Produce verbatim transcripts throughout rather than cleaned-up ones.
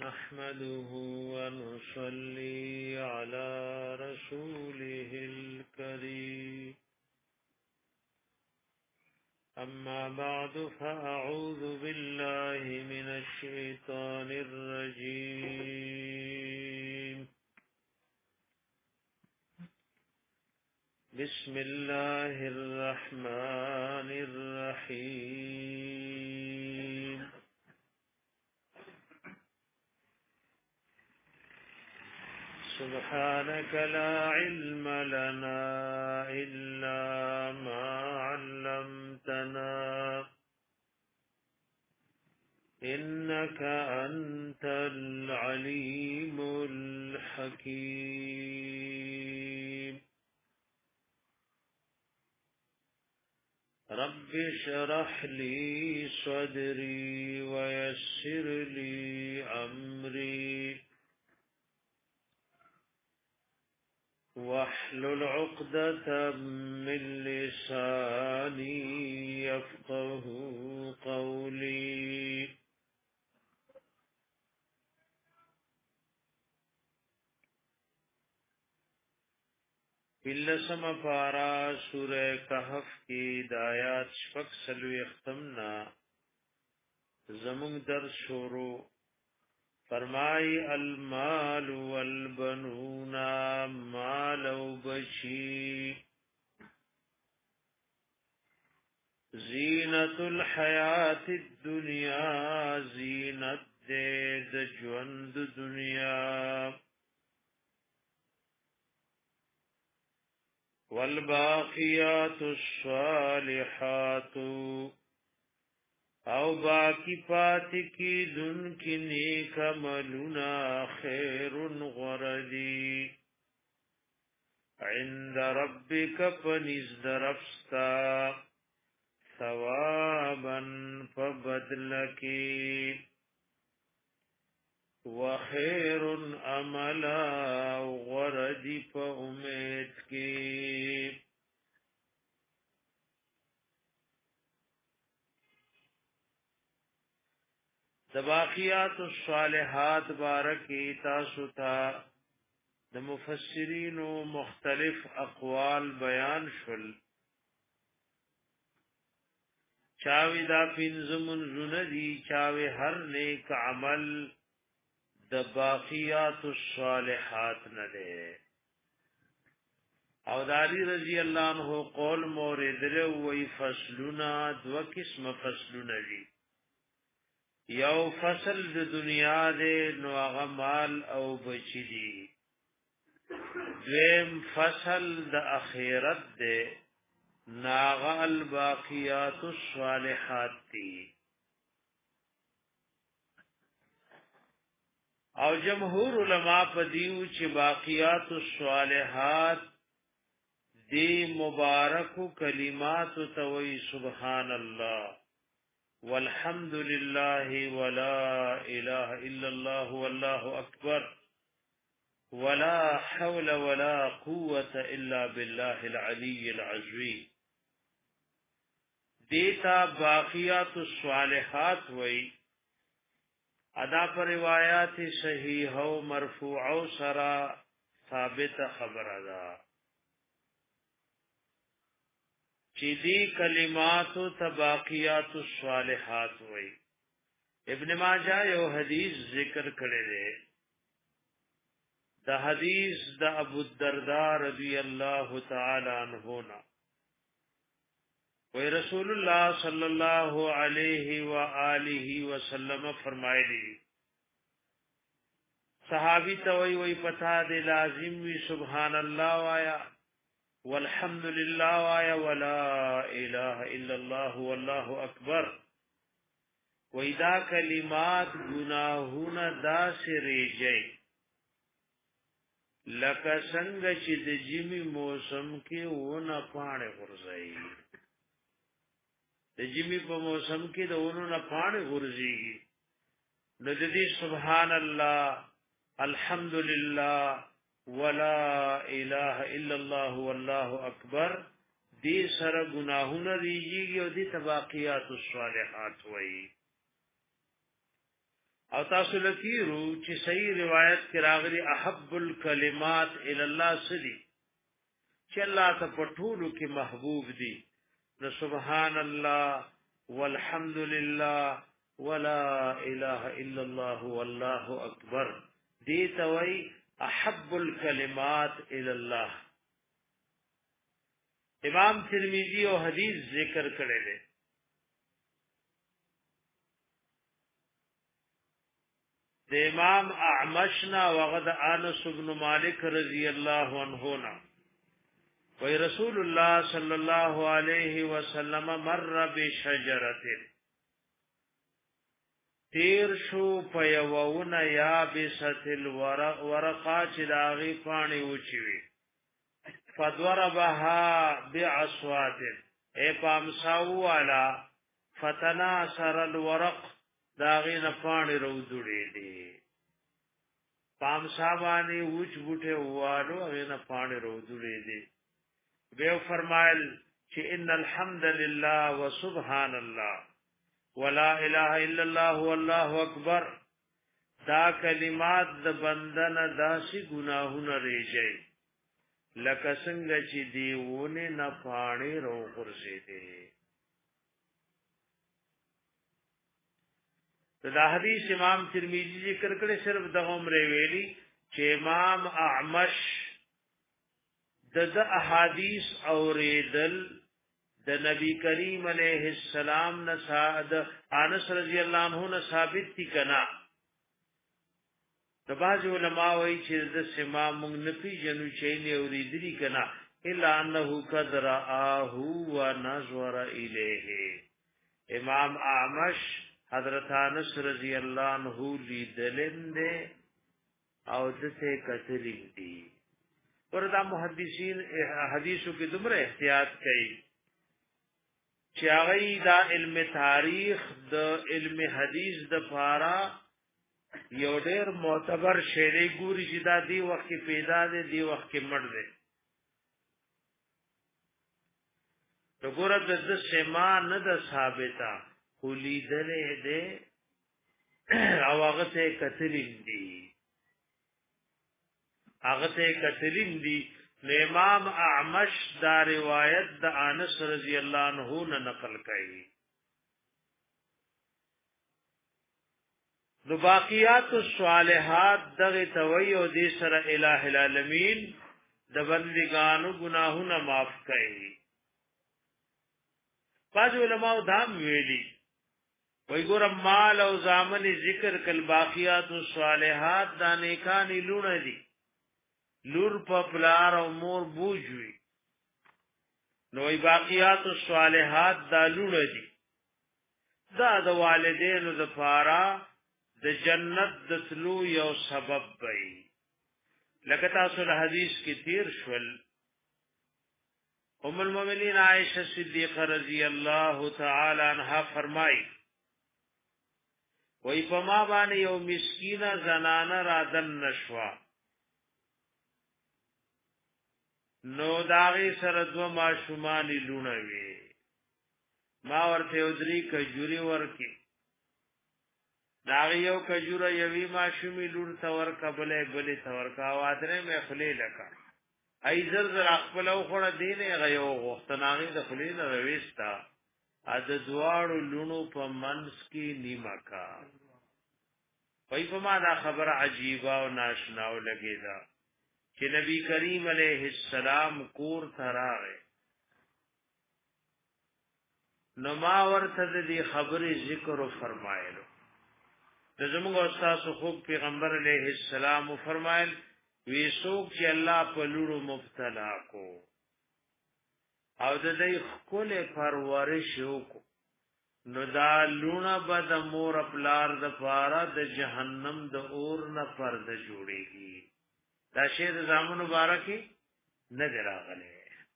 نحمده ونصلي على رسوله الكريم أما بعد فأعوذ بالله من الشيطان الرجيم بسم الله الرحمن الرحيم سبحانك لا علم لنا إلا ما علمتنا إنك أنت العليم الحكيم رب اشرح لي صدري ويسر لي أمري واحلل عقدة من لساني يفقه قولي بلسم پارا سورہ کہف کی دایات شفق سلوی اختمنا زمون در شورو فرمائی المال والبنون مال و بچی زینت الحیات الدنیا زینت دے دجوند دنیا والباقیات الصالحات او باقی پاتی کی دن کی نیک عملنا خیر غردی عند ربک پنزد رفستا ثوابا فبدلکی وخیر عملا غردی پا امید کی دباقیات الصالحات بارکی تاسو تا د مفسرین و مختلف اقوال بیان شل چاوی دا پینزمون زندی چاوی هر نیک عمل د باقیات الصالحات نده او داری رضی اللہ عنہ قول مورد وی فصلنا دو قسم فصلنا دی یو فصل د دنیا دے نو هغه مال او بچی دی دویم فصل د اخرت دے ناغا الباقیات الصالحات دی او جمهور علماء پدیو چې باقیات الصالحات دی مبارک کلمات توي سبحان الله والحمد لله ولا اله الا الله والله اکبر ولا حول ولا قوه الا بالله العلي العظيم دیتا باقیات الصالحات وئی ادا پر روایات صحیح او مرفوع او سرا ثابت خبر ادا چی دی کلمات و تباقیات الصالحات وئی ابن ماجہ یو حدیث ذکر کرے دے دا حدیث دا ابو الدرداء رضی اللہ تعالی عنہونا وی رسول اللہ صلی اللہ علیہ وآلہ وسلم فرمائے دی صحابی توئی وی پتا دے لازم وی سبحان اللہ وایا والحمد للہ وایا ولا الہ الا اللہ واللہ اکبر وی دا کلمات گناہون دا سے ریجئی لکا سنگ چی د جمی موسم کی اونا پانے غرزائی د جمی په موسم کې د اونو نه پاڼې غورځيږي نو د دې سبحان الله الحمدلله ولا اله الا الله والله اکبر دې سره گناهونه ریږي او دې تباقیات الصالحات وایي او تاسو لکیرو چې صحیح روایت کې راغلي احب الکلمات الی الله سدی چې الله ته پټولو کې محبوب دي نو سبحان الله والحمد لله ولا اله الا الله والله اکبر دې توي احب الکلمات الی الله. امام ترمذی او حدیث ذکر کړی دی. د امام اعمشنا وغد انس بن مالک رضی الله عنه نا وی رسول الله صلی الله علیه وسلم مر بشجرته تیر شو پیوون یا بستل ورق ورقا چې داغي پانی وچوي فضربها بعصوات اے پامساو والا فتناثر الورق داغی نفانی رو دوڑی دی پامسابانی وچ بوٹے ہوالو اغی نفانی رو دوڑی دی بیو فرمائل چی ان الحمد للہ و سبحان اللہ ولا الہ الا اللہ واللہ اکبر دا کلمات دا بندن دا سی گناہون ریجئی لکه څنګه چې دیونه نه پانی رو قرسي دي. دا حدیث امام ترمذی ذکر کړي صرف دغه عمر ویلي چې امام اعمش د احادیث اوریدل د نبی کریم علیه السلام نه سعد انس رضی الله عنه نه ثابت دي کنا. د باز علماء وایي چې د سما مونږ نه پیژنو چې نه اوریدلی کنا الا انه قد رآه ونظر الیه. امام اعمش حضرت انس رضی الله عنه لیدلند او دته کتلی دي. وردا محدثین حدیثو کې دومره احتیاط کوي چې هغه دا علم تاریخ د علم حدیث د پارا یو ډیر معتبر شعری ګوري چې دا دی وخت پیدا دی دی وخت مړ دی. وګوره د سما نه د ثابته خو لیدلې ده او هغه ته کتلین دي هغه ته کتلین دي. امام اعمش دا روایت د انس رضی الله عنه نه نقل کړي. نو باقیات الصالحات دغه توي او دې سره الٰه العالمین د بندګانو گناهونه معاف کړي. باج علماء دام ویلي وای ګور مال او زامن ذکر کل باقیات الصالحات د نیکانی لونه دي لور په پلار او مور بوجوي نو ای باقیات الصالحات د لونه دي دا د والدینو د فارا د جنت د تلو یو سبب وي. لکه تاسو د حدیث کې تیر شول ام المؤمنین عائشہ صدیقہ رضی اللہ تعالی عنہا فرمائی وی پما باندې یو مسکینه زنانه را دن نشوا نو داغي سره دو ماشومان لونه وی ما ورته ودری کجوري ورکی داغي یو کجوره یوی ماشومی لور تور قبلې بلې تور کا وادره مې خلې لکا ای زر زر خپل او خړه دینه غيو غختناغي د خلې نه رويستا ا د دواړو لونو په منس کې نیمه کا وای په ما دا خبر عجیبه او ناشنا او لګیدا چې نبی کریم علیه السلام کور تراغه نو ما ورته دې خبرې ذکر او فرمایلو. د زموږ استاد خو پیغمبر علیه السلام فرمایل وی څوک چې الله په لورو مبتلا کو او د دې خپل پرورش وکړو نو دا لونه بد مور خپلار د پارا د جهنم د اور نه پرده جوړيږي. دا شی د زامن مبارکي نه دراغله.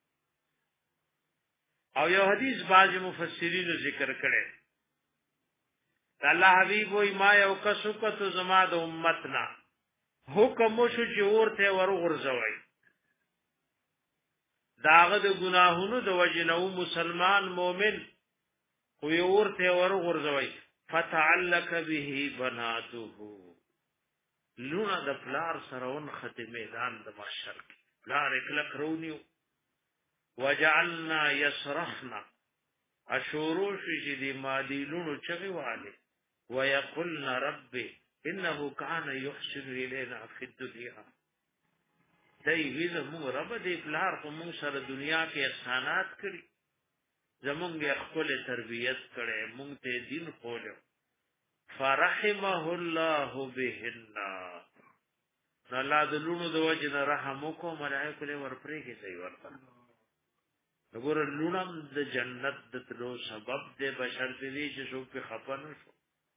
او یو حدیث باج مفسرین ذکر کړي الله حبیب وای ما یو کسو کتو زما د امتنا حکم شو چې ورته ورغورځوي داغه د گناهونو د وجنو مسلمان مؤمن خو ورته ورغورځوي فتعلق به بناته لونه د پلار سرون ختم میدان د محشر کې پلار اکلک رونیو وجعلنا يصرخنا اشورو شي دي مادي لونو چغي والي ويقولنا ربي انه كان يحسن الينا في الدنيا دای ویزه مو رب دې پلار په مو سره دنیا کې احسانات کړی زمونږ خپل تربيت کړي مونږ ته دین خولو فرحمه الله بهن الله دلونو د وجه رحم کو ملائکه له ورپرې کې صحیح ورته وګوره لونم د جنت د تلو سبب د بشر دې چې څوک په خپن شو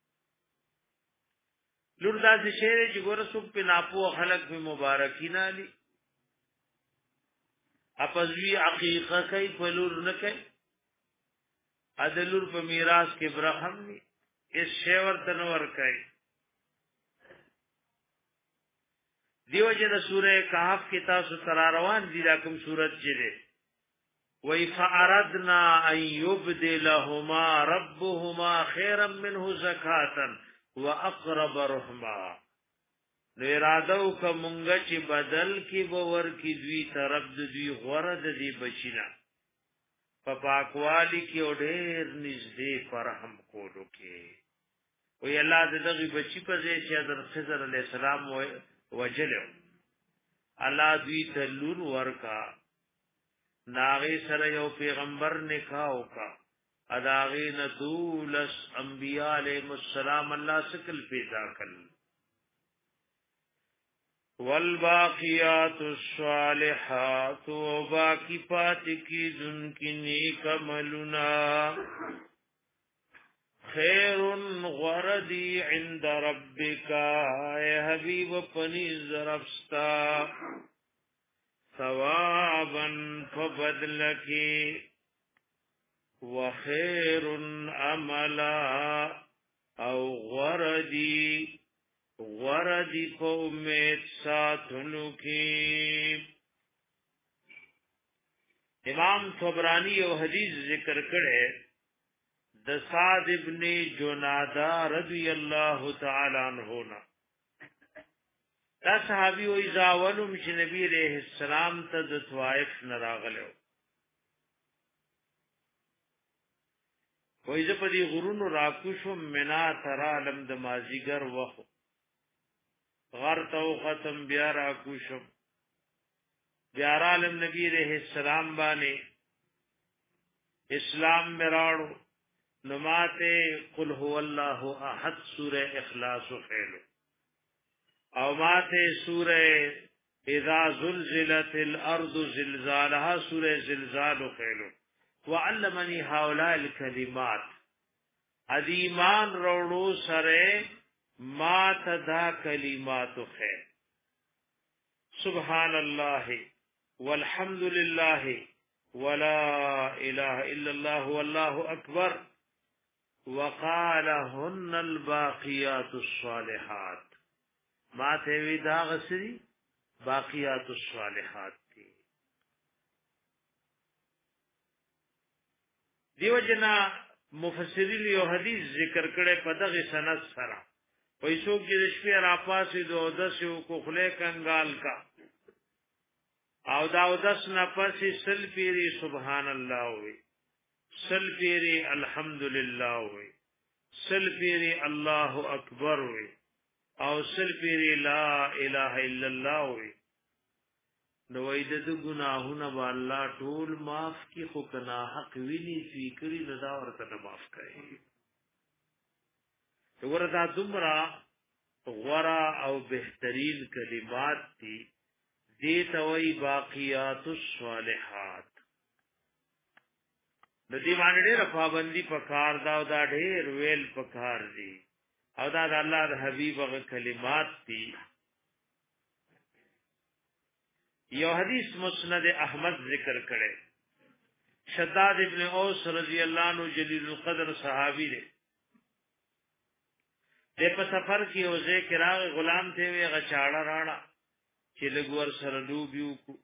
لور داسې شعر چې ګوره څوک په ناپو خلق په مبارکین علی اپزوی عقیقه کوي په لور نه کوي ادلور په میراث کې برخم ني اس شیور تنور کوي دیو جن سوره کهف کې تاسو تر روان دي دا کوم سورت چې وَإِذْ فَأَرَدْنَا أَن يُبْدِلَهُمَا رَبُّهُمَا خَيْرًا مِنْهُ زَكَاةً وَأَقْرَبَ رَحْمًا نو ارادو کا مونږ چې بدل کې باور کې دوی طرف د دوی غره د دې بچینا په پاکوالی کې اورېر نږدې فرهم کولو کې وی الله دغه بچی په ځای چې حضرت خضر علی السلام وجلو الله دوی ته لور ورکا ناغي سره یو پیغمبر نکاح وکا اداغي ندولس انبیاء علیهم السلام الله سکل پیدا کړ والباقیات الصالحات وباقی پات کی دن کی نیک عملنا خیر غردی عند ربک اے حبیب پنی زرفستا ثوابا فبدلکی وخیر عملا او غردی غردی کو امید ساتھنو کی امام طبرانی او حدیث ذکر کرے د سعد ابن جنادہ رضی اللہ تعالی عنہ نا دا صحابی و ازاولم چې نبی علیہ السلام ته د طائف نراغلو وای زه په دې غرونو راکوشم منا ترا لم د مازیګر وخت غر تو ختم بیا راکوشم بیا عالم نبی علیہ السلام باندې اسلام مراړو نماته قل هو الله احد سوره اخلاص خیلو او ماته سوره اذا زلزلت الارض زلزالها سوره زلزال خیلو وعلمني هؤلاء الكلمات ادیمان روړو سره ما تدا کلمات خیر سبحان الله والحمد لله ولا اله الا الله والله اكبر وقالهن الباقيات الصالحات ما ته وی دا غسری باقیات الصالحات دي دیو جنا مفسرین یو حدیث ذکر کړي په دغه سند سره پیسو کې د شپې را پاسې دو دسو کو خله کنګال کا او دا دس نه پسې سل پیری سبحان الله وي سل پیری الحمدلله وي سل پیری الله اکبر وي او سل پیری لا اله الا الله وي نو وای د ګناهونه به الله ټول معاف کی خو کنا حق ویني سوي کړی نه دا ورته معاف کړي ورته دومره غورا او بهترین کلمات دي دې ته وای باقیات الصالحات د دې باندې ډېر پابندي پکار دا او دا ډېر ویل پکار دي او دا د الله د حبيب غ کلمات دي یو حدیث مسند احمد ذکر کړي شداد ابن اوس رضی الله عنه جلیل القدر صحابی دی د په سفر کې او ذکر راغ غلام ته وی غچاړه راړه چې لګور سره لوبیو کو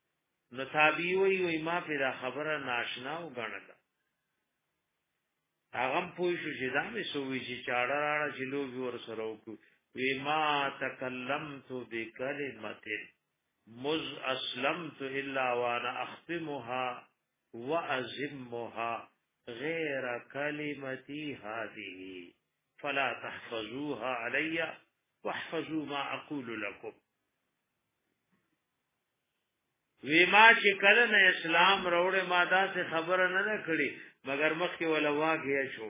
نو تابعی وی وی ما پیدا خبره ناشنا او غنل هغه پوه شو چې دا مې سوې چې چاړه راړه چې لوبي ور سره وکړو وی ما تکلمت بکلمت مز اسلمت الا وانا اختمها وازمها غير كلمتي هذه فلا تحفظوها علي واحفظوا ما اقول لكم وی ما چې کله نه اسلام وروړې ما دا څه خبره نه کړې مگر مخکې ولا واګیا شو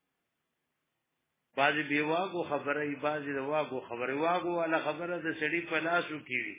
بعضی بیواغو خبره ای بعضی دواغو خبره واغو ولا خبره د سړي په لاسو کیږي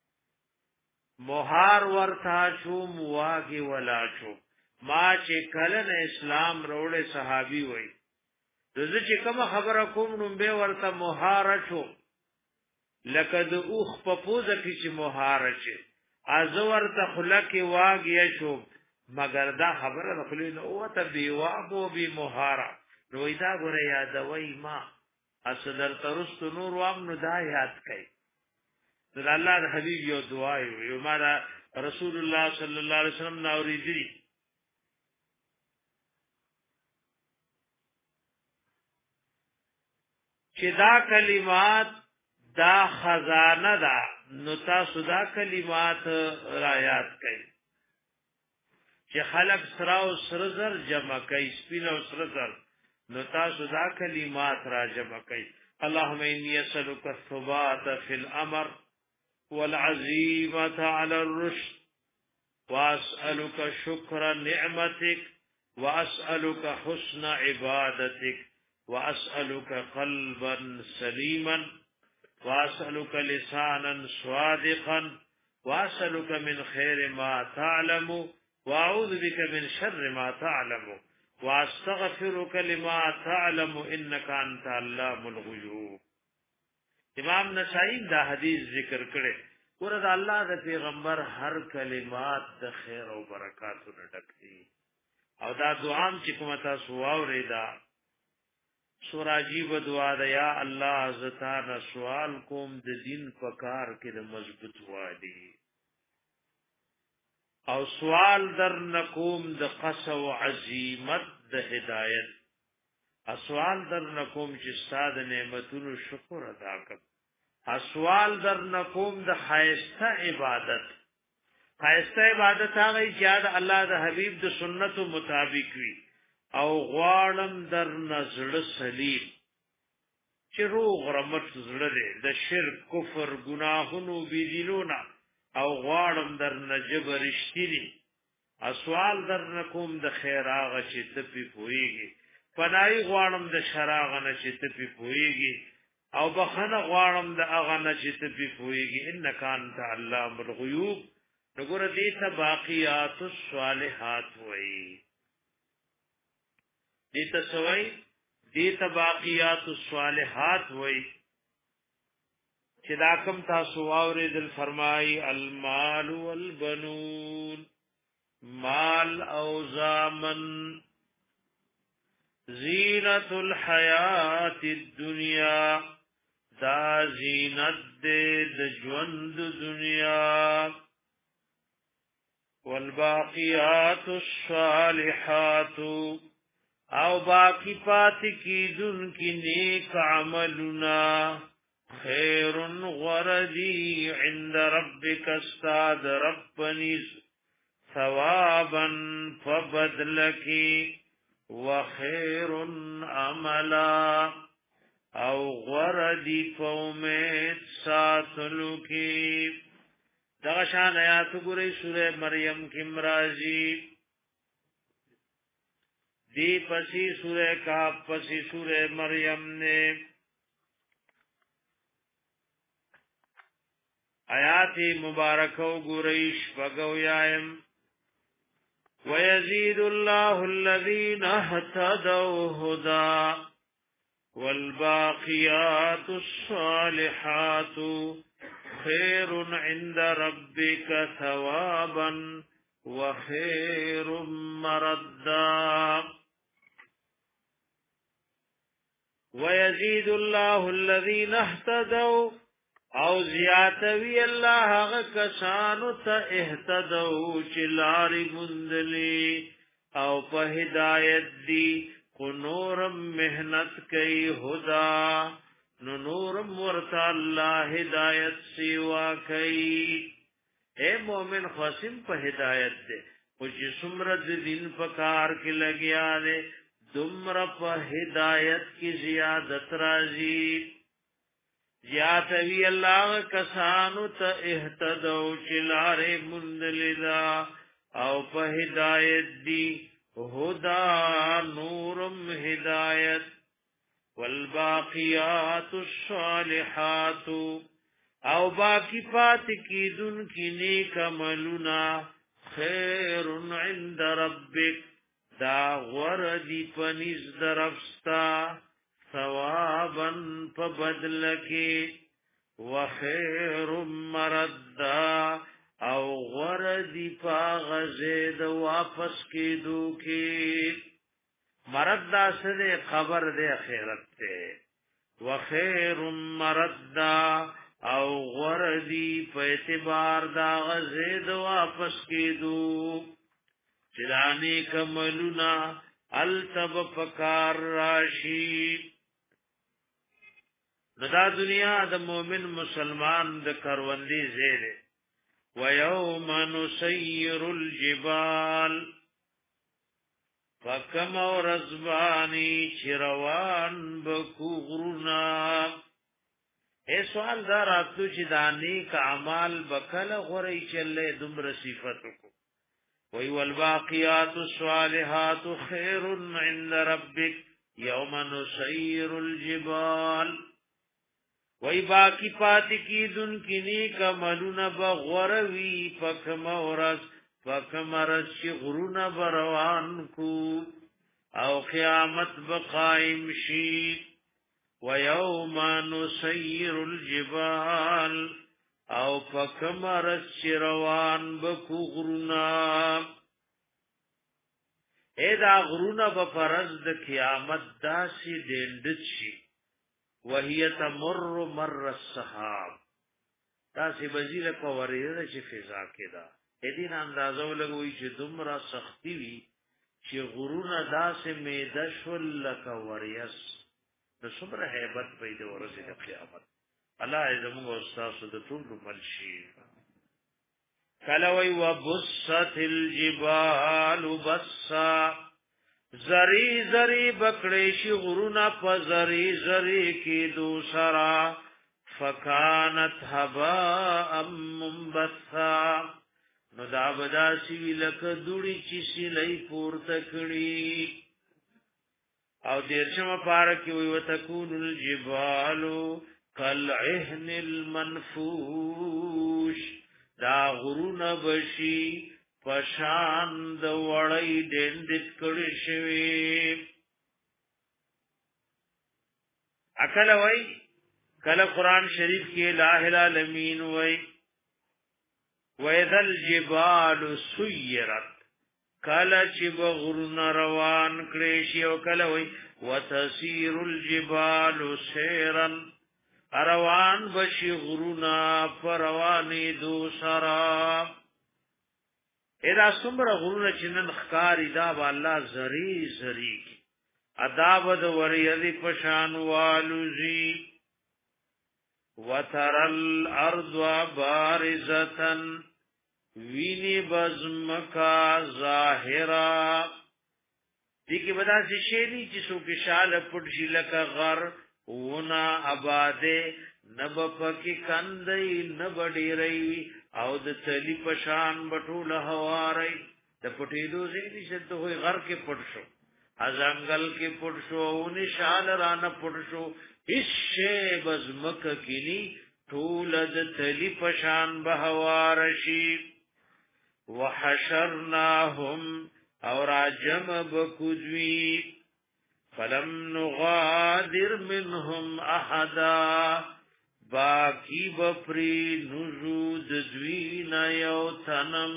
موهار ورتا شو مواګي ولا شو ما چې کله نه اسلام وروړې صحابي وای دغه چې کوم خبره کوم نو به ورته موهار شو لکه د اوخ په پوزه کې چې موهار شي ازور ته خلک واګیا شو مگر دا خبره خپل نو او ته بیواغو بی موهارا نو دا غره یادوي ما اصدر ترست نور وام نو دا یاد کړي د الله د حبيب یو دعا یو ما رسول الله صلی الله علیه وسلم ناوري دي چې دا کلمات دا خزانه ده نو تاسو دا کلمات را یاد کړئ چې خلق سرا او سرزر جمع کوي سپین او سرزر نو تاسو دا کلمات را جمع کوي اللهم اني اسالك الثبات في الامر والعزيمه على الرشد واسالك شكر نعمتك واسالك حسن عبادتك واسالك قلبا سليما واسالك لسانا صادقا واسالك من خير ما تعلم واعوذ بك من شر ما تعلم واستغفرك لما تعلم انك انت علام الغيوب. امام نسائی دا حدیث ذکر کړي ورته الله د پیغمبر هر کلمات د خیر او برکاتو نه ډک دي او دا دعام چې کومه تاسو واورېدا سوراجی و دعا د یا الله زتانا سوال کوم د دین پکار کې د مضبوط وادي او سوال در نقوم د قص او عزیمت د هدایت اسوال در نقوم چې ستاد نعمتونو شکر ادا کړ اسوال در نقوم د خیسته عبادت خیسته عبادت هغه چې د الله د حبیب د سنتو مطابق وي او غواړم در نظر سلیم چې روغ رمت زړه دې د شرک کفر گناهونو بيدینونا او غواړم در نجب رښتینی اسوال در نقوم د خیر هغه چې تپی پويږي پنای غواړم د شراغ نه چې تپی پويږي او بخنه غواړم د هغه نه چې تپی پويږي انک انت علام الغیوب وګوره دې ته باقیات الصالحات وایي دې ته سوي دې ته باقیات الصالحات وایي چې دا کوم تاسو واورېدل فرمایي المال والبنون مال او زامن زینت الحیات الدنیا دا زینت دے د ژوند دنیا والباقیات الصالحات او باقی پات کی دن کی نیک عملنا خیر غردی عند ربک استاد ربنیز ثوابا فبدلکی وخير عملا او غردی فومت ساتلو کی دغشان آیات گوری سورہ مریم کی مرازی دی پسی سورہ کاف پسی سورہ مریم نے آیات مبارکو گوریش بگو یائم ويزيد الله الذين اهتدوا هدى والباقيات الصالحات خير عند ربك ثوابا وخير مردا ويزيد الله الذين اهتدوا او زیاتوی الله هغه کسانو ته اهتدوا چې لارې مندلې او په هدایت دي کو نورم محنت کئی خدا نو نورم ورتا اللہ ہدایت سیوا کئی. اے مومن خاصم په ہدایت دے او چې څومره د دین په کار کې لګیا دے دومره په ہدایت کې زیادت راځي. زیاتوی الله کسانو ته اهتدوا چې لارې مندلدا او په ہدایت دی هدا نورم ہدایت. والباقیات الصالحات او باقی پات کی دن کی نیک عملنا خیر عند ربک دا غردی پنیز درفستا ثوابا پبدلکی وخیر مردا او غردی پا غزید واپس کی دوکی. مرد دا سدے خبر دے خیرت تے وخیر مردا او غردی پا اعتبار دا غزید واپس کی دو چلانی کملونا التب پکار راشی. دا دنیا دا مومن مسلمان دا کروندی زیرے وَيَوْمَ نُسَيِّرُ الْجِبَالِ فَكَمَ وَرَزْبَانِي چِرَوان بَكُو غُرُنَا. اے سوال دا راتلو چی دانی کا عمال بکل غری چلے دمر صفتو کو. وَي وَالْبَاقِيَاتُ الصَّالِحَاتُ خَيْرٌ عِنْدَ رَبِّكَ يَوْمَ نُسَيِّرُ الْجِبَالِ. وی باقی پاتی کی دن کی نیک عملون بغوروی پکم ورس پکم رس چی غرون بروان کو او قیامت بقائم شی. ویوم نسیر الجبال او پکم رس چی روان بکو غرونا. اے دا غرونا بپرز دا قیامت داسی دیندت شی وهي تمر مر السحاب. تاسې بزیله په وریده چې فضا کې ده دین اندازو لګوي چې دومره سختی وي چې غرونه داسې میده شول لکه وریس. نو څومره هیبت به د ورځې د قیامت. الله زموږ استاد د ټول ملشي. کله وی وبست الجبال بسا زری زری بکڑیشی غرونا پا زری زری کی دوسرا فکانت حباء منبثا. نو دا بدا سوی لک دوڑی چیسی لئی پور تکڑی. او دیرشم پارکی وی وتکون الجبالو کالعہن المنفوش. دا غرونا بشی پشان د وړی ډندت کړي شوی. اکل وای کله قران شریف کې الہ العالمین وای وَإِذَا الْجِبَالُ سُيِّرَتْ کله چې بغرن روان کړي شي او کله وای وَتَسِيرُ الْجِبَالُ سَيْرًا روان بشي غرنا پروانې دو سرا. ادا سمر غرونه چنن خکاری دا با الله زری زری کی عذاب د وریدی پشان والوزی. وتر الارض بارزتن ویني بزمکا ظاهرا. دیکی بدا سی شیلی چی سو کشال پڑشی لکا غر ونا آباده نب پکی کندی نب ډیروي او د تلی پشان بټول هواري. د پټېدو زیری شد ہوئی غر کې پټ شو ازنګل کې پټ شو او نشال رانه پټ شو. هیڅ بزمک کینی ټول د تلی پشان بهوارشی. وحشرناهم اور جمع بکذوی فلم نغادر منهم احدا. باقی بپری نزود دوین یو تنم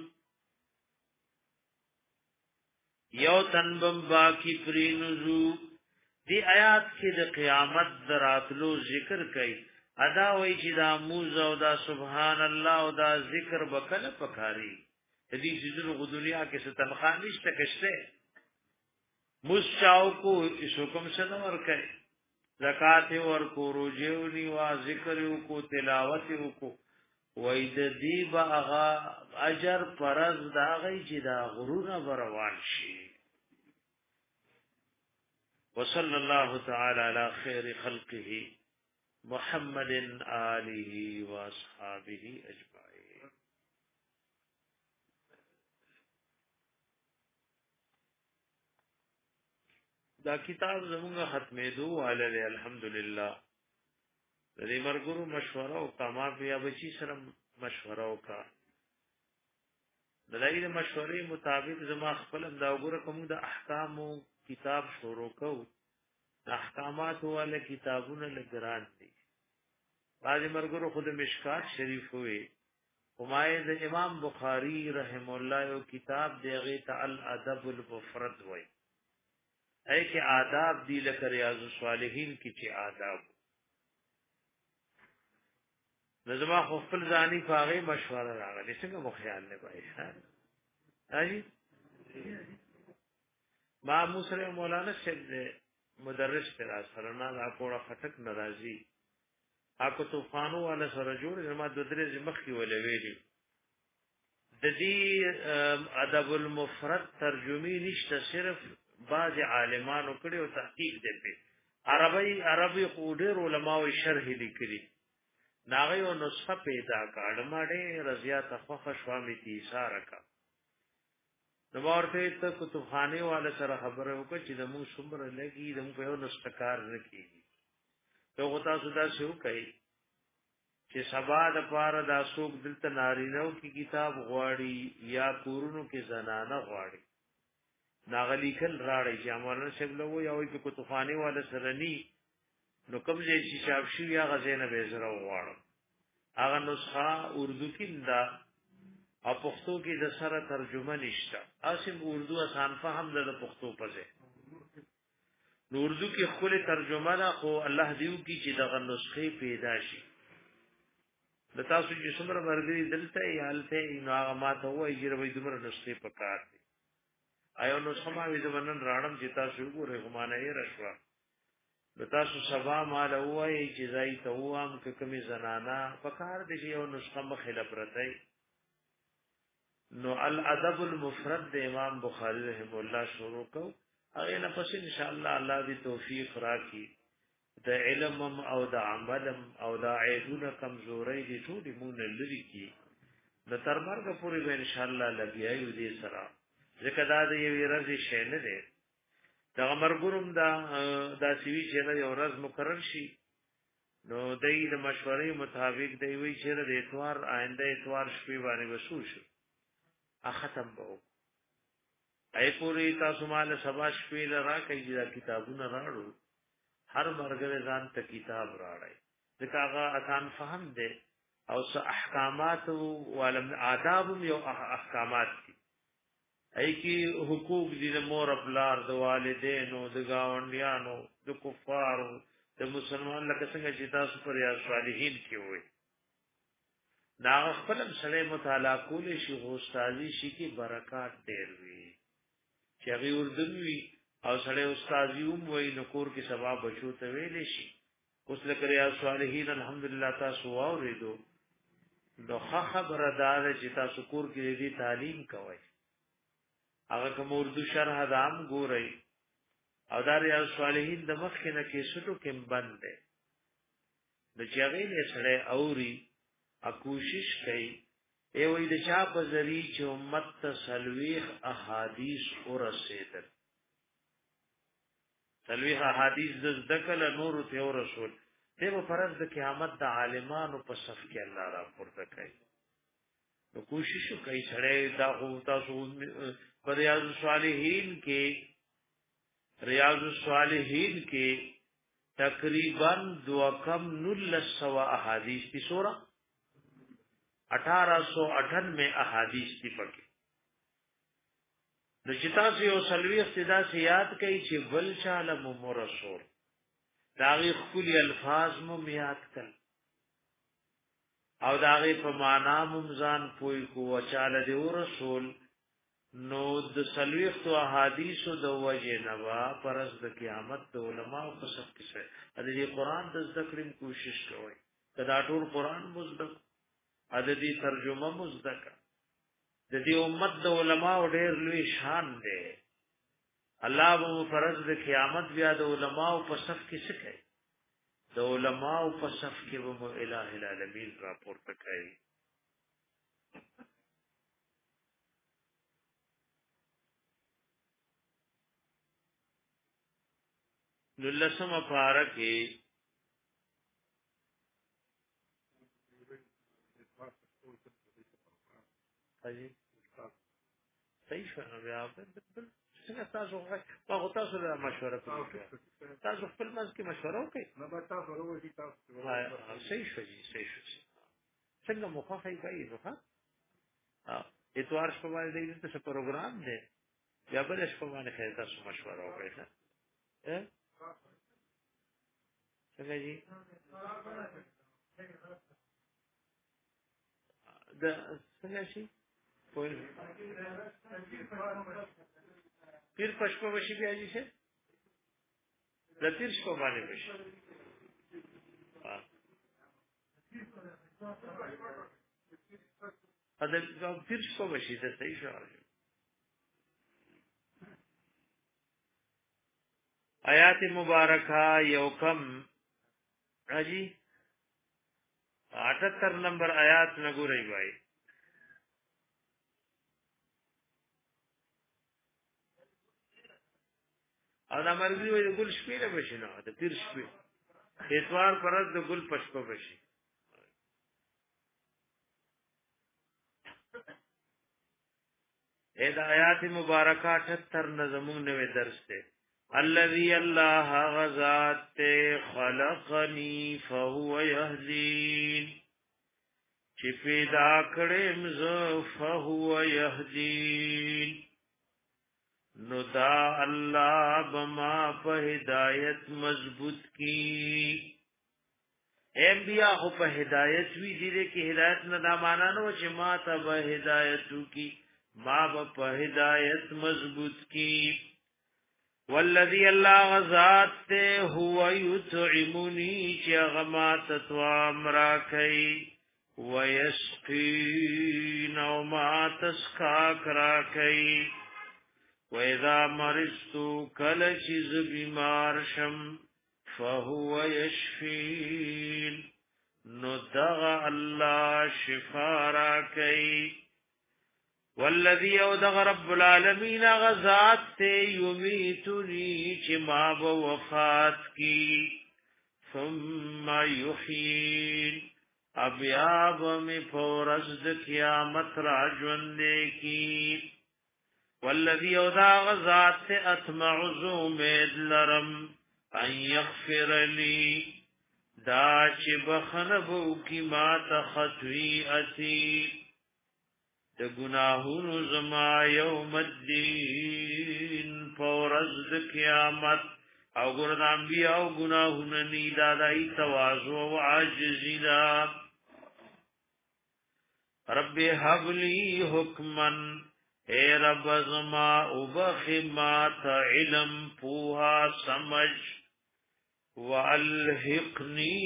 یو تنبم باقی پری نزود. دی آیات کې د قیامت دراتلو ذکر کئی. ادا وی چې دا موز او دا سبحان الله او دا ذکر بکل پکاري. دې چې دغه دنیا کې څه تنخواه نشته کشته مسچاو کو اس حکم سے نور کئ زکات ور کو روجو نیوا ذکر کو تلاوت کو وید دی باغا اجر پرز دا غی چې دا غرونه بروان شي. وصلی الله تعالی علی خیر خلقه محمد آله و اصحابه اجمعین. دا کتاب زمونږه ختمېدو والے الحمدلله. د دې مرګرو مشوره او کما بیا بچی سره مشوره وکا. د دې مشورې مطابق زما خپل دا وګوره کوم د احکامو کتاب شروع کو. د احکامات والے کتابونه لګران دي. بعض مرګرو خود مشکات شریف وي. همایه د امام بخاری رحم الله یو کتاب دیغه تعال ادب المفرد وای. اې کې آداب دی لکه ریاض الصالحین کې چې آداب نظم خپل ځاني فاغه مشوره راغلی څنګه مو خیال نه پای هاي ما موسره مولانا شیخ مدرس پر اثر نه لا کوړه خټک ناراضي اكو طوفانو ولا سره جوړ ما د درې مخ کې ولې ویلي د دې ادب المفرد ترجمه نشته صرف بعض عالمانو کړي او تحقیق دي په عربی عربي قوډر علماء شرح لیکلي ناغه او نسخه پیدا کړه ماړه رضیات خو شوامي دي اشاره کا نو ورته ته کتابخانه والا سره خبره وکړه چې د مو څومره لګي د مو په یو نسخه کار نه کیږي ته غوتا سودا شو کوي چې سبا د پاره د اسوک دلته نارینو کی کتاب غواړي یا کورونو کې زنانه غواړي ناغلی کل راړي چې مولانا صاحب له وی او په کتابخانه والا سره ني نو کوم ځای چې شاب شي یا غزنه به زره غواړم هغه نسخه اردو کې دا او پښتو کې د سره ترجمه نشته اسیم اردو آسان فهم ده د پښتو په ځای نو اردو کې خپل ترجمه ده خو الله دیو کې چې دغه نسخه پیدا شي د تاسو چې څومره مرګري دلته یالته نو هغه ماته وایي چې روي دمر نسخه پکار دي ایو نو سماوي زمنن راړم چې تاسو وګورئ غمانه یې رښوا د تاسو سبا مال وایي چې زای ته وام ک کمی زنانا پکار دي یو نسخه مخله پرتای نو الادب المفرد د امام بخاری رحم الله شروع کو هغه نه پس ان شاء الله الله دې توفیق راکړي د علم او د عمل او د عیبونه کمزوري دي ټول مونږ لري کی د تر مرګ پورې به ان شاء الله لګیایو دې سره ځکه دا د یو ورځې شی نه دی دا مرګورم دا دا سوي چې یو ورځ مقرر شي نو دای د مشورې مطابق دی وی چې د اتوار آینده اتوار شپې باندې وسو شو ا ختم بو ای پوری تاسو مال سبا شپې لرا کوي دا کتابونه راړو هر مرګره ځان ته کتاب راړای ځکه هغه آسان فهم دی او س احکامات او علم آداب یو احکامات دي ای کی حقوق دي د مور خپلار د والدینو د گاونډیانو د کفارو د مسلمان لکه څنګه چې تاسو پر یا صالحین کې وي دا خپل سره مطالعه کول شي غو استادي شي کې برکات ډېر وي چې هغه اردنوي او سره استادي هم وي نو کور کې ثواب بچو ته ویل شي اوس لکه یا صالحین الحمدلله تاسو اوریدو نو خبره دار چې تاسو کور کې دې تعلیم کوئ هغه کوم اردو شرح دام ګورئ او دار یا صالحین د مخ کې نه کې شټو کې بند ده د چاغې له سره اوري ا کوشش کوي ای وې د چا په ذری چې امت تسلویح احادیث ورسېدل تسلویح احادیث د ذکر نور ته رسول دغه فرض د قیامت د عالمانو په صف کې الله را پورته کوي نو کوشش کوي سره دا خو تاسو پر ریاض الصالحین کې ریاض الصالحین کې تقریبا دو کم نل سوا احادیث کی سورہ اٹھارہ سو اٹھانوے احادیث کی پکې د چتا سے او سلوی اقتدا سے یاد کړي چې بل چاله مو رسول داغي خپل الفاظ مو یاد کړ او داغي په معنا ممزان پوي کو چاله دی رسول نو د سلوخت او احادیث د وجه نوا پرز د قیامت د علماء په صف کې شه د دې قران د ذکر کوشش کوي کدا ټول قران مزدک د دې ترجمه مزدک د دې امت د علماء ډېر لوی شان دی الله به فرض د قیامت بیا د علماء په صف کې څه کوي د علماء په صف کې به الٰه العالمین راپورته کوي للسم پارکه اجي صحیح شو بیا څنګه تاسو هغه تاسو له مشوره کوي تاسو خپل منځ کې مشوره وکړئ نه به تاسو وروي تاسو صحیح شو جی صحیح شو څنګه مخه هي کوي نو ها اتوار شپه باندې دې څه پروګرام دی یا بل شپه باندې خیر تاسو مشوره وکړئ ها څنګه جی د څنګه شي پیر پښپو وشي بیا دي شه د پیر شپه باندې وشي ا د پیر شپه وشي د صحیح شو آیات مبارکه یو کم راجی اٹھتر نمبر آیات نګورای وای او دا مرګي وي د ګل شپې له بشي نه د پیر شپې اتوار پرد د ګل پښپو بشي اې د آیات مبارکه اٹھتر نظمون نوې درس ته الذي الله غزات خلقني فهو يهدين چې پیدا کړم زه فهو يهدين نو دا الله بما په هدایت مضبوط کی انبیاء خو په هدایت وی دي کې هدایت نه دا معنا نه چې ما ته به هدایت کی ما په هدایت مضبوط کی والذي الله غزات هو يطعمني چې غما تطعام را کوي ويسقين وما تسقاك را کوي وَإِذَا مَرِضْتُ كَلَّ چیز بیمار شم فَهُوَ يَشْفِينِ نو دغ اللہ شفا را کئی والذی او دغ رب العالمین غزات تے یمیتنی چی ما بوفات کی ثم یحیین ابیاب میں فورزد قیامت راجوندے کی والذي اودا غزات سے اتمع زومید لرم ان یغفر لی دا چی بخنبو کی ما تخطویعتی دا گناہون زما یوم الدین فورزد قیامت او گرد انبیاء او گناہون نیدا دائی توازو و عاجزی دا رب حبلی حکمن اے رب زما وبخمات علم پوها سمجھ والحقنی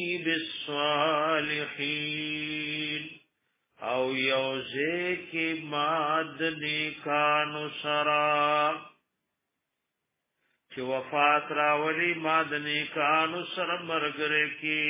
بالصالحین او یوزے کی ماد نیکانو سرا چی وفات راولی ماد نیکانو سر مرگر کی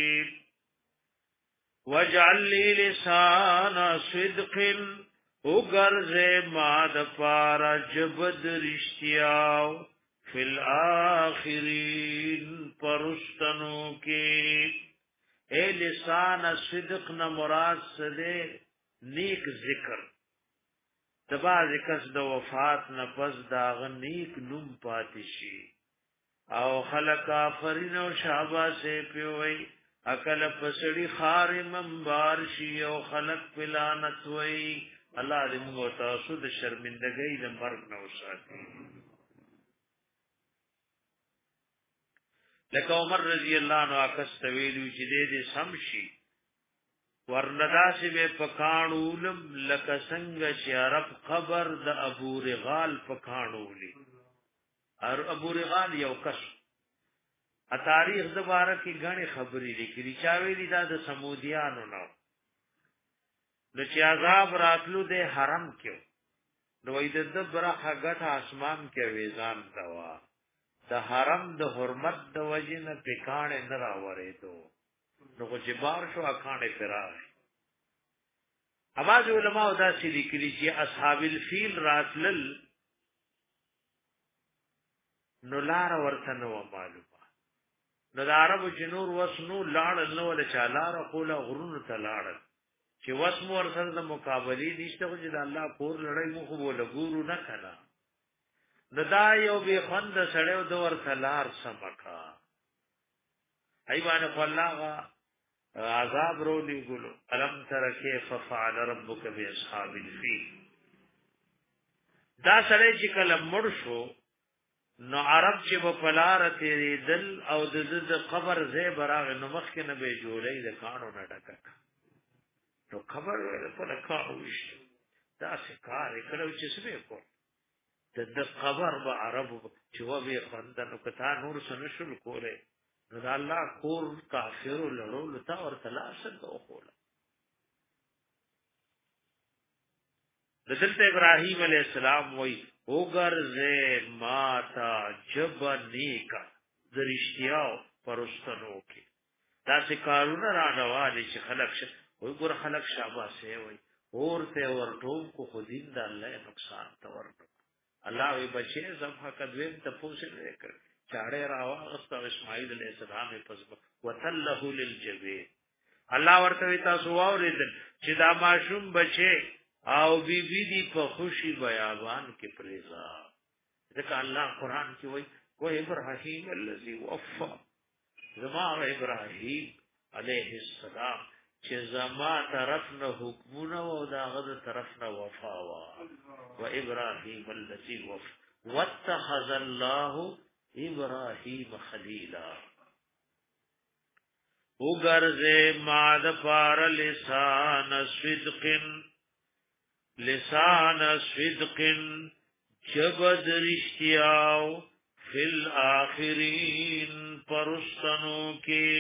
وجعل لی لسان صدق او گرزے ماد پارا جبد رشتیاو فی الاخرین پرستنو کے اے لسان صدق نا مراد سدے نیک ذکر دبا ذکر دا وفات نا پس داغ نیک نم پاتشی او خلق آفرین و شعبہ سے پیوئی اکل پسڑی خار منبار شی او خلق پلانت وئی الله دې موږ تاسو د شرمندګۍ د مرګ نه وساتي لکه عمر رضی الله عنه اکس تویلو چې دې دې سمشي ورنداسي به پکانولم لکه څنګه چې عرب قبر د ابو رغال پکانولي. ابو رغال یو کس ا تاریخ د باره کې غني خبرې لیکلي چا ویلي دا د سمودیانو نو د چې عذاب راتلو د حرم کې نو د دبره حقت اسمان کې ویزان دوا د حرم د حرمت د وجنه پکانه نه راوړې دو نو چې بار شو اکانه پرای. اواز علماء دا چې لیکلي چې اصحاب الفیل راتلل نو لار ورته نو معلومه نو د عربو جنور وسنو لاړ نو ول چالار قول غرون ته لاړ چې وسم ور سره د مقابله نشته خو چې الله کور لړۍ مو خو بوله ګورو نه کړه نو دا یو به خوند سړیو د ور تلار سمکا ایوانه الله عذاب رو لګلو الم تر کیف فعل ربک باصحاب الفیل. دا سړی چې کله مړ شو نو عرب چې په پلار تیرې دل او د د قبر زې براغ نو مخ کې نه به جوړې د کانو نه ډکک نو خبر په لکانو وش دا څه کار کړو چې څه کو د د قبر به عرب چې و به خندنو کتا نور سن شل کوله نو د الله کور کافر لړول تا ور تلاشن تو کوله. د دلته ابراهيم عليه السلام وای وګرځه ماتا جبنیکا درشتیاو پرستانو کې دا څه کارونه را روانه چې خلک شه وای ګور خلک شاباسه وای اورته ورټوم کو خودین د الله نقصان تور الله وی بچي زفه کدویم ته پوښتنه وکړ چاړه راواغست اسماعیل علیہ السلام په ځب وتله للجبین الله ورته تاسو واوریدل چې دا ماشوم بچي او بی بی دی په خوشي بیابان کې پریزا ځکه الله قران کې وای کو ابراهیم الذی وفى زما ابراهیم علیہ السلام چې زما طرف نه حکمونه او دا غد طرف نه وفا وا و ابراهیم الذی وفى واتخذ الله ابراهیم خلیلا. وګرځه ما د پار لسان صدق لسان صدق جبد رشتیاو فی الاخرین پرستنو کی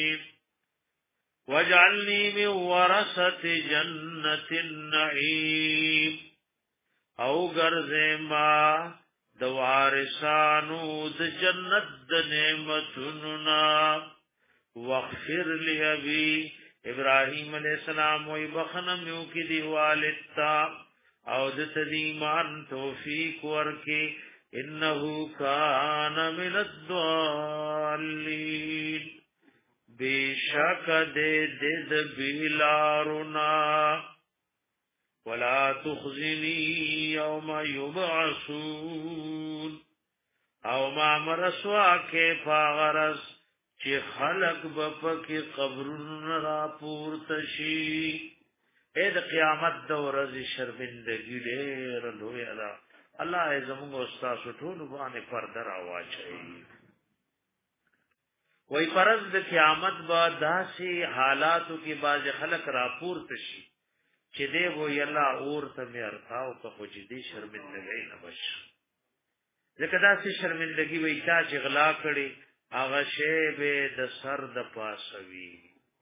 وجعلنی من ورثت جنت النعیم او گرزے ما دوارسانو د جنت د نعمتنا واغفر لی ابی ابراہیم علیہ السلام وی بخنمیو کی دی والدتا او د تدیمان توفیق ورکی انه کان من الضالین بیشک دے دد بیلارنا ولا تخزنی یوم یبعثون او ما مرسوا کے فاغرس چی خلق بپکی قبرن را پورتشی اے د قیامت د ورځې شرمندګي ډېر لوی ده. الله زموږ استاد ټول باندې پرده راواچي. وای پرز د قیامت با داسې حالاتو کې باز خلق راپورته شي چې دی وای الله اور ته مې ارتاو په خوجدي شرمندګي نه بش. ځکه داسې شرمندګي وای تا چې غلا کړي هغه شی به د سر د پاسوي.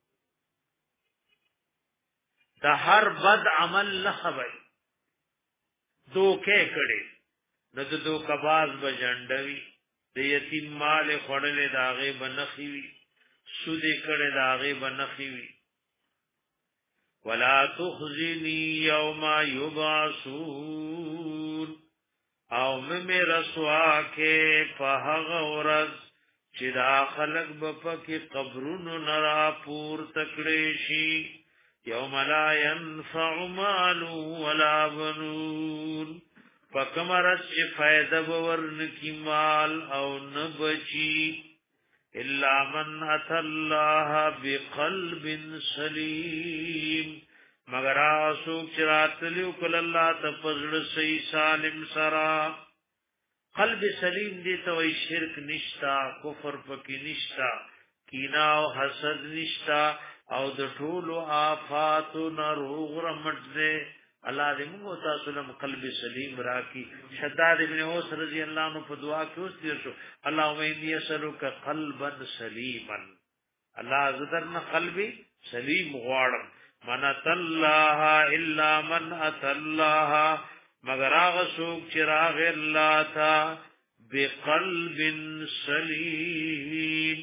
دا هر بد عمل لخوي دوکه کړي نو د دوکباز بجندوي د یتیم مال خړلې داغه بنخوي سود کړي داغه بنخوي ولا تخزني يوم يبعثون او مې رسوا کې په هغه ورځ چې دا خلق بپکې قبرونو نرا پور تکړې شي یوم لا ينفع مال ولا بنون فکمرس چه فائدہ بورن کی مال او نبچی الا من اتى الله بقلب سلیم مگر آسوک چراتلیو کل اللہ تفضل سی سالم سرا. قلب سلیم دیتا وی شرک نشتا کفر پکی نشتا کینا و حسد نشتا او د ټولو آفات نروغ رمټ دې الله دې موږ تاسو له قلب سلیم راکي. شداد ابن اوس رضی الله عنه په دعا کې اوس دې شو اللهم اني اسالک قلبا سلیما. الله زدرنا قلبي سلیم غواړم. من الله الا من اتى الله مگر هغه څوک چې راغی الله ته بقلب سلیم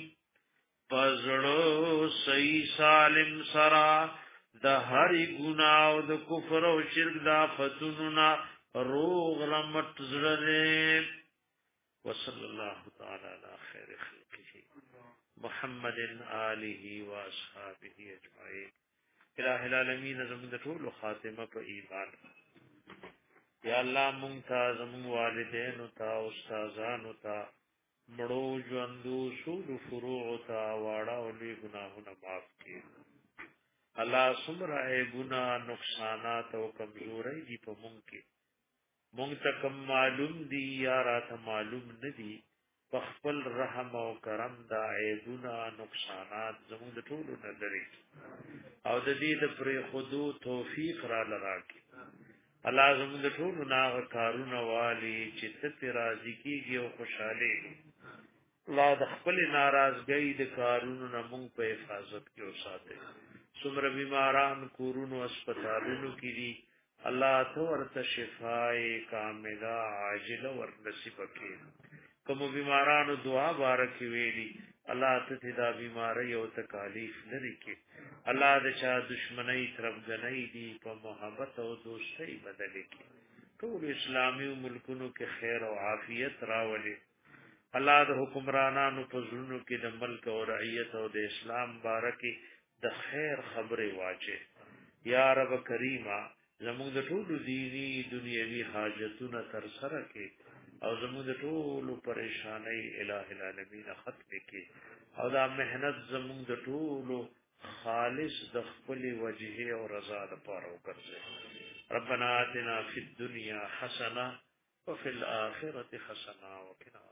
پزړو صحیح سالم سرا د هری ګناه او د کفر او شرک دا فتوننا روغ رمت زړه. وصلی الله تعالی علی خیر خلقه محمد آله و اصحابه اجمعین. الہ العالمین زمون د ټول خاتمه په ایمان. یا الله مونږ ته زمون والدین او تا استادان او تا مړو ژوندو سود فروع تا واړه او لوی ګناهونه معاف کړي. الله سمره عیبونه نقصانات او کمزوري دي په مونږ کې مونږ ته کم معلوم دي یا راته معلوم نه دي. په خپل رحم او کرم دا عیبونه نقصانات زموږ د ټولو نه لري او د دې د پرې خودو توفیق را لراکي. الله زموږ د ټولو ناغ کارونه والی چې ته راضي کیږي او خوشاله الله د خپل ناراضګۍ د کارونو نه مونږ په حفاظت کې وساتي. څومره بیماران کورونو هسپتالونو کې دي الله ته ورته شفای کامله عاجله ور نصیب کړي. کوم بیمارانو دعا بارک ویلي الله ته دا بیماری او تکالیف لري کې الله د چا دشمنی طرفګنۍ دي په محبت او دوستۍ بدل کې ټول اسلامي ملکونو کې خیر او عافیت راولي. الله د حکمرانانو په زړونو کې د ملک او رعیت او د اسلام بارکه د خیر خبره واچي. یا رب کریمه زموږ د ټولو دینی دنیوي حاجتونه تر سره کې او زموږ د ټولو پریشانای الہ العالمین ختم کې او دا مهنت زموږ د ټولو خالص د خپل وجهه او رضا لپاره وکړي. ربنا آتنا فی الدنیا حسنه وفي الاخره حسنه وقنا